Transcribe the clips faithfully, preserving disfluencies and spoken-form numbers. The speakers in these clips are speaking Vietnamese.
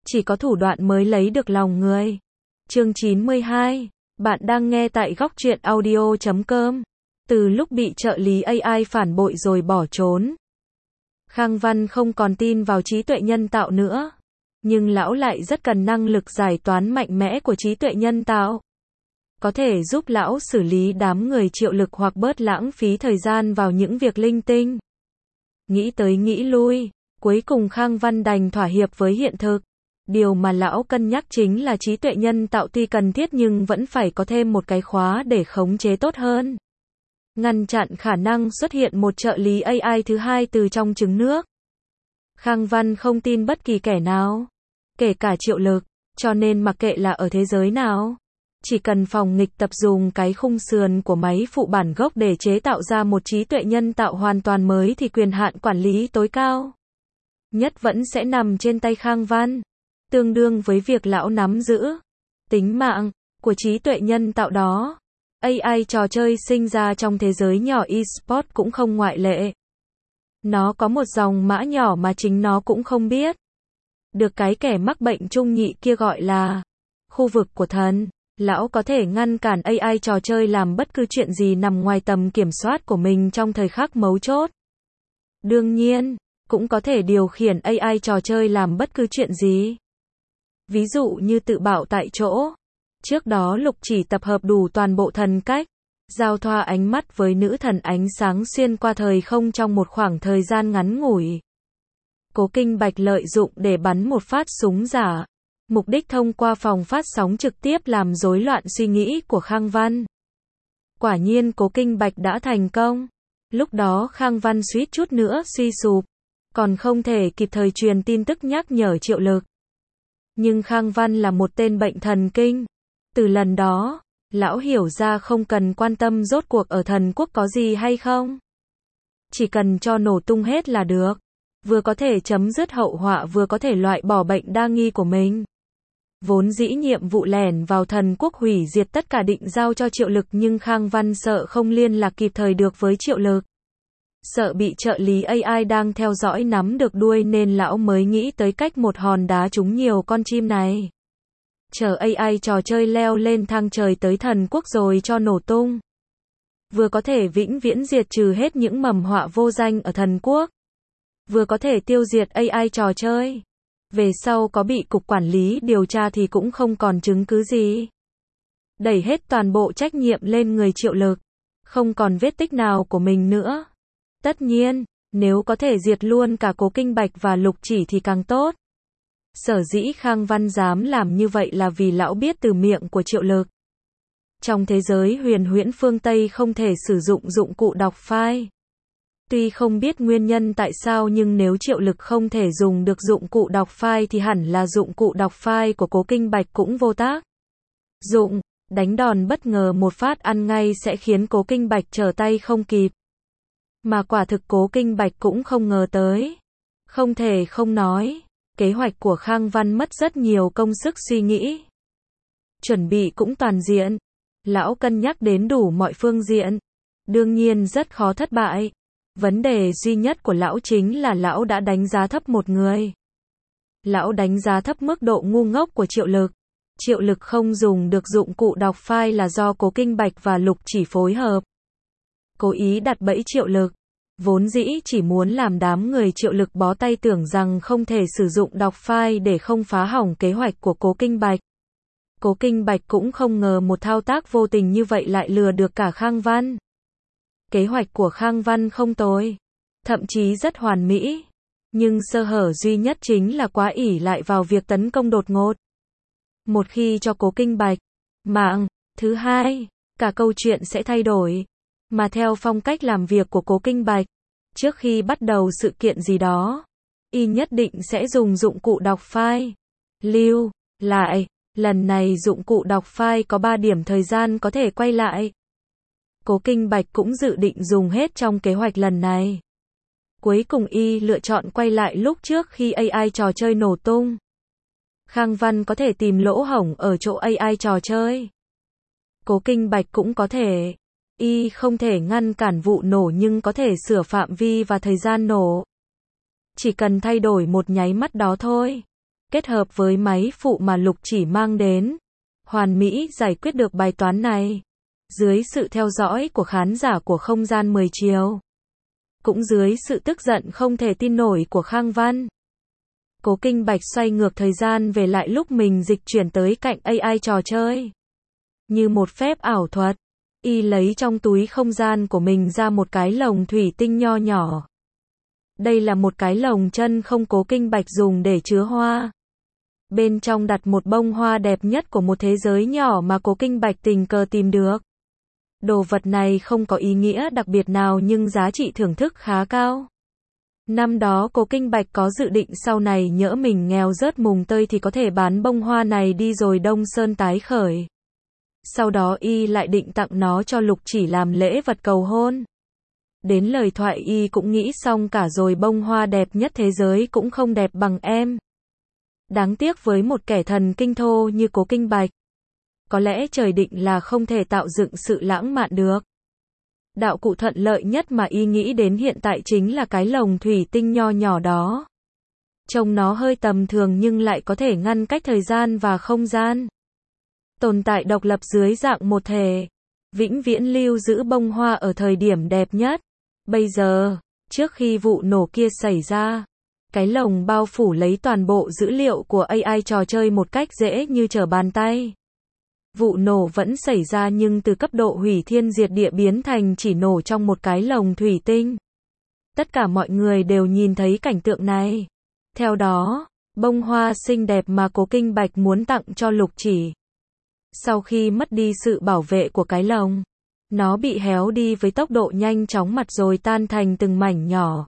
Chỉ có thủ đoạn mới lấy được lòng người. Chương chín mươi hai. Bạn đang nghe tại góc truyện audio chấm com. Từ lúc bị trợ lý a i phản bội rồi bỏ trốn, Khang Văn không còn tin vào trí tuệ nhân tạo nữa. Nhưng lão lại rất cần năng lực giải toán mạnh mẽ của trí tuệ nhân tạo. Có thể giúp lão xử lý đám người triệu lực hoặc bớt lãng phí thời gian vào những việc linh tinh. Nghĩ tới nghĩ lui, cuối cùng Khang Văn đành thỏa hiệp với hiện thực. Điều mà lão cân nhắc chính là trí tuệ nhân tạo tuy cần thiết nhưng vẫn phải có thêm một cái khóa để khống chế tốt hơn. Ngăn chặn khả năng xuất hiện một trợ lý a i thứ hai từ trong trứng nước. Khang Văn không tin bất kỳ kẻ nào, kể cả triệu lực, cho nên mặc kệ là ở thế giới nào, chỉ cần phòng nghịch tập dùng cái khung sườn của máy phụ bản gốc để chế tạo ra một trí tuệ nhân tạo hoàn toàn mới thì quyền hạn quản lý tối cao nhất vẫn sẽ nằm trên tay Khang Văn, tương đương với việc lão nắm giữ tính mạng của trí tuệ nhân tạo đó. a i trò chơi sinh ra trong thế giới nhỏ e-sport cũng không ngoại lệ. Nó có một dòng mã nhỏ mà chính nó cũng không biết. Được cái kẻ mắc bệnh trung nhị kia gọi là khu vực của thần. Lão có thể ngăn cản a i trò chơi làm bất cứ chuyện gì nằm ngoài tầm kiểm soát của mình trong thời khắc mấu chốt. Đương nhiên, cũng có thể điều khiển a i trò chơi làm bất cứ chuyện gì. Ví dụ như tự bạo tại chỗ. Trước đó Lục Chỉ tập hợp đủ toàn bộ thần cách, giao thoa ánh mắt với nữ thần ánh sáng xuyên qua thời không trong một khoảng thời gian ngắn ngủi. Cố Kinh Bạch lợi dụng để bắn một phát súng giả, mục đích thông qua phòng phát sóng trực tiếp làm rối loạn suy nghĩ của Khang Văn. Quả nhiên Cố Kinh Bạch đã thành công. Lúc đó Khang Văn suýt chút nữa suy sụp, còn không thể kịp thời truyền tin tức nhắc nhở triệu lực. Nhưng Khang Văn là một tên bệnh thần kinh. Từ lần đó, lão hiểu ra không cần quan tâm rốt cuộc ở thần quốc có gì hay không. Chỉ cần cho nổ tung hết là được. Vừa có thể chấm dứt hậu họa vừa có thể loại bỏ bệnh đa nghi của mình. Vốn dĩ nhiệm vụ lẻn vào thần quốc hủy diệt tất cả định giao cho triệu lực nhưng Khang Văn sợ không liên lạc kịp thời được với triệu lực. Sợ bị trợ lý a i đang theo dõi nắm được đuôi nên lão mới nghĩ tới cách một hòn đá trúng nhiều con chim này. Chờ a i trò chơi leo lên thang trời tới thần quốc rồi cho nổ tung. Vừa có thể vĩnh viễn diệt trừ hết những mầm họa vô danh ở thần quốc. Vừa có thể tiêu diệt a i trò chơi. Về sau có bị cục quản lý điều tra thì cũng không còn chứng cứ gì. Đẩy hết toàn bộ trách nhiệm lên người triệu lực. Không còn vết tích nào của mình nữa. Tất nhiên, nếu có thể diệt luôn cả Cố Kinh Bạch và Lục Chỉ thì càng tốt. Sở dĩ Khang Văn dám làm như vậy là vì lão biết từ miệng của triệu lực. Trong thế giới huyền huyễn phương Tây không thể sử dụng dụng cụ đọc file. Tuy không biết nguyên nhân tại sao nhưng nếu triệu lực không thể dùng được dụng cụ đọc file thì hẳn là dụng cụ đọc file của Cố Kinh Bạch cũng vô tác dụng. Đánh đòn bất ngờ một phát ăn ngay sẽ khiến Cố Kinh Bạch trở tay không kịp. Mà quả thực Cố Kinh Bạch cũng không ngờ tới. Không thể không nói, kế hoạch của Khang Văn mất rất nhiều công sức suy nghĩ. Chuẩn bị cũng toàn diện. Lão cân nhắc đến đủ mọi phương diện. Đương nhiên rất khó thất bại. Vấn đề duy nhất của lão chính là lão đã đánh giá thấp một người. Lão đánh giá thấp mức độ ngu ngốc của triệu lực. Triệu lực không dùng được dụng cụ đọc file là do Cố Kinh Bạch và Lục Chỉ phối hợp. Cố ý đặt bẫy triệu lực. Vốn dĩ chỉ muốn làm đám người triệu lực bó tay tưởng rằng không thể sử dụng đọc file để không phá hỏng kế hoạch của Cố Kinh Bạch. Cố Kinh Bạch cũng không ngờ một thao tác vô tình như vậy lại lừa được cả Khang Văn. Kế hoạch của Khang Văn không tồi, thậm chí rất hoàn mỹ. Nhưng sơ hở duy nhất chính là quá ỷ lại vào việc tấn công đột ngột. Một khi cho Cố Kinh Bạch mạng thứ hai, cả câu chuyện sẽ thay đổi. Mà theo phong cách làm việc của Cố Kinh Bạch, trước khi bắt đầu sự kiện gì đó, y nhất định sẽ dùng dụng cụ đọc file. Lưu lại, lần này dụng cụ đọc file có ba điểm thời gian có thể quay lại. Cố Kinh Bạch cũng dự định dùng hết trong kế hoạch lần này. Cuối cùng y lựa chọn quay lại lúc trước khi a i trò chơi nổ tung. Khang Văn có thể tìm lỗ hổng ở chỗ a i trò chơi. Cố Kinh Bạch cũng có thể. Y không thể ngăn cản vụ nổ nhưng có thể sửa phạm vi và thời gian nổ. Chỉ cần thay đổi một nháy mắt đó thôi. kết hợp với máy phụ mà Lục Chỉ mang đến, hoàn mỹ giải quyết được bài toán này. Dưới sự theo dõi của khán giả của không gian mười chiều, cũng dưới sự tức giận không thể tin nổi của Khang Văn, Cố Kinh Bạch xoay ngược thời gian về lại lúc mình dịch chuyển tới cạnh a i trò chơi. Như một phép ảo thuật, y lấy trong túi không gian của mình ra một cái lồng thủy tinh nho nhỏ. Đây là một cái lồng chân không Cố Kinh Bạch dùng để chứa hoa. Bên trong đặt một bông hoa đẹp nhất của một thế giới nhỏ mà Cố Kinh Bạch tình cờ tìm được. Đồ vật này không có ý nghĩa đặc biệt nào nhưng giá trị thưởng thức khá cao. Năm đó Cố Kinh Bạch có dự định sau này nhỡ mình nghèo rớt mùng tơi thì có thể bán bông hoa này đi rồi Đông Sơn tái khởi. Sau đó y lại định tặng nó cho Lục Chỉ làm lễ vật cầu hôn. Đến lời thoại y cũng nghĩ xong cả rồi, bông hoa đẹp nhất thế giới cũng không đẹp bằng em. Đáng tiếc với một kẻ thần kinh thô như Cố Kinh Bạch. Có lẽ trời định là không thể tạo dựng sự lãng mạn được. Đạo cụ thuận lợi nhất mà y nghĩ đến hiện tại chính là cái lồng thủy tinh nho nhỏ đó. Trông nó hơi tầm thường nhưng lại có thể ngăn cách thời gian và không gian. Tồn tại độc lập dưới dạng một thể. Vĩnh viễn lưu giữ bông hoa ở thời điểm đẹp nhất. Bây giờ, trước khi vụ nổ kia xảy ra, cái lồng bao phủ lấy toàn bộ dữ liệu của a i trò chơi một cách dễ như trở bàn tay. Vụ nổ vẫn xảy ra nhưng từ cấp độ hủy thiên diệt địa biến thành chỉ nổ trong một cái lồng thủy tinh. Tất cả mọi người đều nhìn thấy cảnh tượng này. Theo đó, bông hoa xinh đẹp mà Cố Kinh Bạch muốn tặng cho Lục Chỉ, sau khi mất đi sự bảo vệ của cái lồng, nó bị héo đi với tốc độ nhanh chóng mặt rồi tan thành từng mảnh nhỏ.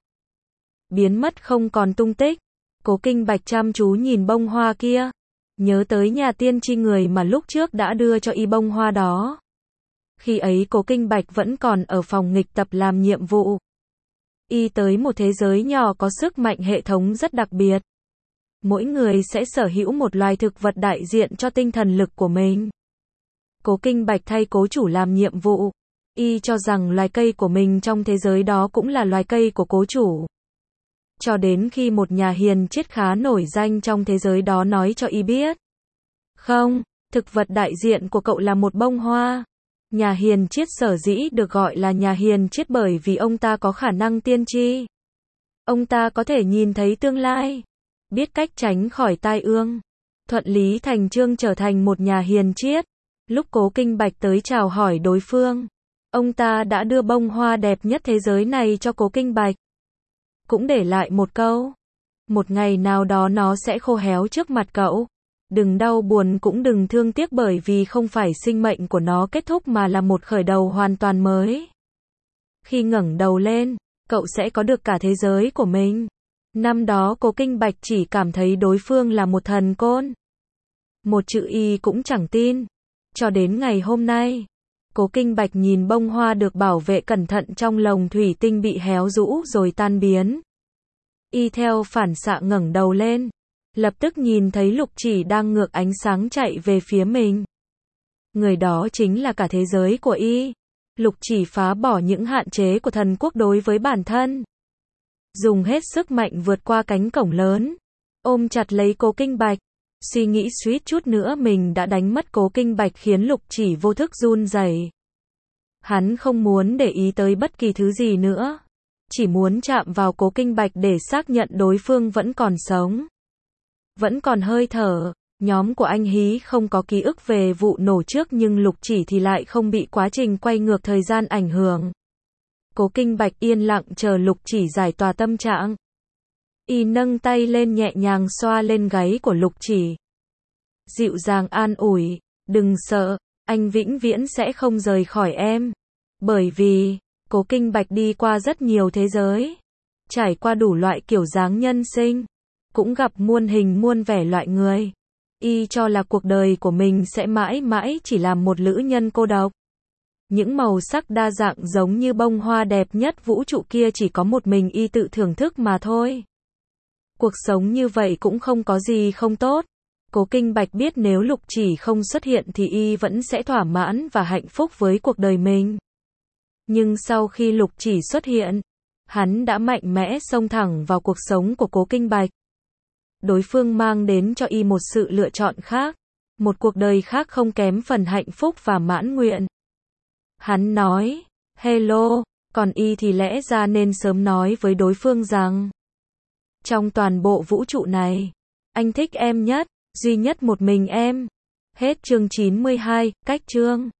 Biến mất không còn tung tích. Cố Kinh Bạch chăm chú nhìn bông hoa kia. Nhớ tới nhà tiên tri người mà lúc trước đã đưa cho y bông hoa đó. Khi ấy Cố Kinh Bạch vẫn còn ở phòng nghịch tập làm nhiệm vụ. Y tới một thế giới nhỏ có sức mạnh hệ thống rất đặc biệt. Mỗi người sẽ sở hữu một loài thực vật đại diện cho tinh thần lực của mình. Cố Kinh Bạch thay cố chủ làm nhiệm vụ. Y cho rằng loài cây của mình trong thế giới đó cũng là loài cây của cố chủ. Cho đến khi một nhà hiền triết khá nổi danh trong thế giới đó nói cho y biết. Không, thực vật đại diện của cậu là một bông hoa. Nhà hiền triết sở dĩ được gọi là nhà hiền triết bởi vì ông ta có khả năng tiên tri. Ông ta có thể nhìn thấy tương lai, biết cách tránh khỏi tai ương. Thuận lý thành chương trở thành một nhà hiền triết. Lúc Cố Kinh Bạch tới chào hỏi đối phương, ông ta đã đưa bông hoa đẹp nhất thế giới này cho Cố Kinh Bạch. Cũng để lại một câu. Một ngày nào đó nó sẽ khô héo trước mặt cậu. Đừng đau buồn cũng đừng thương tiếc bởi vì không phải sinh mệnh của nó kết thúc mà là một khởi đầu hoàn toàn mới. Khi ngẩng đầu lên, cậu sẽ có được cả thế giới của mình. Năm đó Cố Kinh Bạch chỉ cảm thấy đối phương là một thần côn. Một chữ y cũng chẳng tin. Cho đến ngày hôm nay, Cố Kinh Bạch nhìn bông hoa được bảo vệ cẩn thận trong lồng thủy tinh bị héo rũ rồi tan biến. Y theo phản xạ ngẩng đầu lên, lập tức nhìn thấy Lục Chỉ đang ngược ánh sáng chạy về phía mình. Người đó chính là cả thế giới của y. Lục Chỉ phá bỏ những hạn chế của thần quốc đối với bản thân. Dùng hết sức mạnh vượt qua cánh cổng lớn, ôm chặt lấy Cố Kinh Bạch. Suy nghĩ suýt chút nữa mình đã đánh mất Cố Kinh Bạch khiến Lục Chỉ vô thức run rẩy. Hắn không muốn để ý tới bất kỳ thứ gì nữa. Chỉ muốn chạm vào Cố Kinh Bạch để xác nhận đối phương vẫn còn sống. Vẫn còn hơi thở. Nhóm của anh Hí không có ký ức về vụ nổ trước nhưng Lục Chỉ thì lại không bị quá trình quay ngược thời gian ảnh hưởng. Cố Kinh Bạch yên lặng chờ Lục Chỉ giải tỏa tâm trạng. Y nâng tay lên nhẹ nhàng xoa lên gáy của Lục Chỉ. Dịu dàng an ủi, đừng sợ, anh vĩnh viễn sẽ không rời khỏi em. Bởi vì, Cố Kinh Bạch đi qua rất nhiều thế giới. Trải qua đủ loại kiểu dáng nhân sinh. Cũng gặp muôn hình muôn vẻ loại người. Y cho là cuộc đời của mình sẽ mãi mãi chỉ là một lữ nhân cô độc. Những màu sắc đa dạng giống như bông hoa đẹp nhất vũ trụ kia chỉ có một mình y tự thưởng thức mà thôi. Cuộc sống như vậy cũng không có gì không tốt. Cố Kinh Bạch biết nếu Lục Chỉ không xuất hiện thì y vẫn sẽ thỏa mãn và hạnh phúc với cuộc đời mình. Nhưng sau khi Lục Chỉ xuất hiện, hắn đã mạnh mẽ xông thẳng vào cuộc sống của Cố Kinh Bạch. đối phương mang đến cho y một sự lựa chọn khác, một cuộc đời khác không kém phần hạnh phúc và mãn nguyện. Hắn nói, hello, còn y thì lẽ ra nên sớm nói với đối phương rằng, trong toàn bộ vũ trụ này, anh thích em nhất, duy nhất một mình em. Hết chương chín mươi hai, cách chương.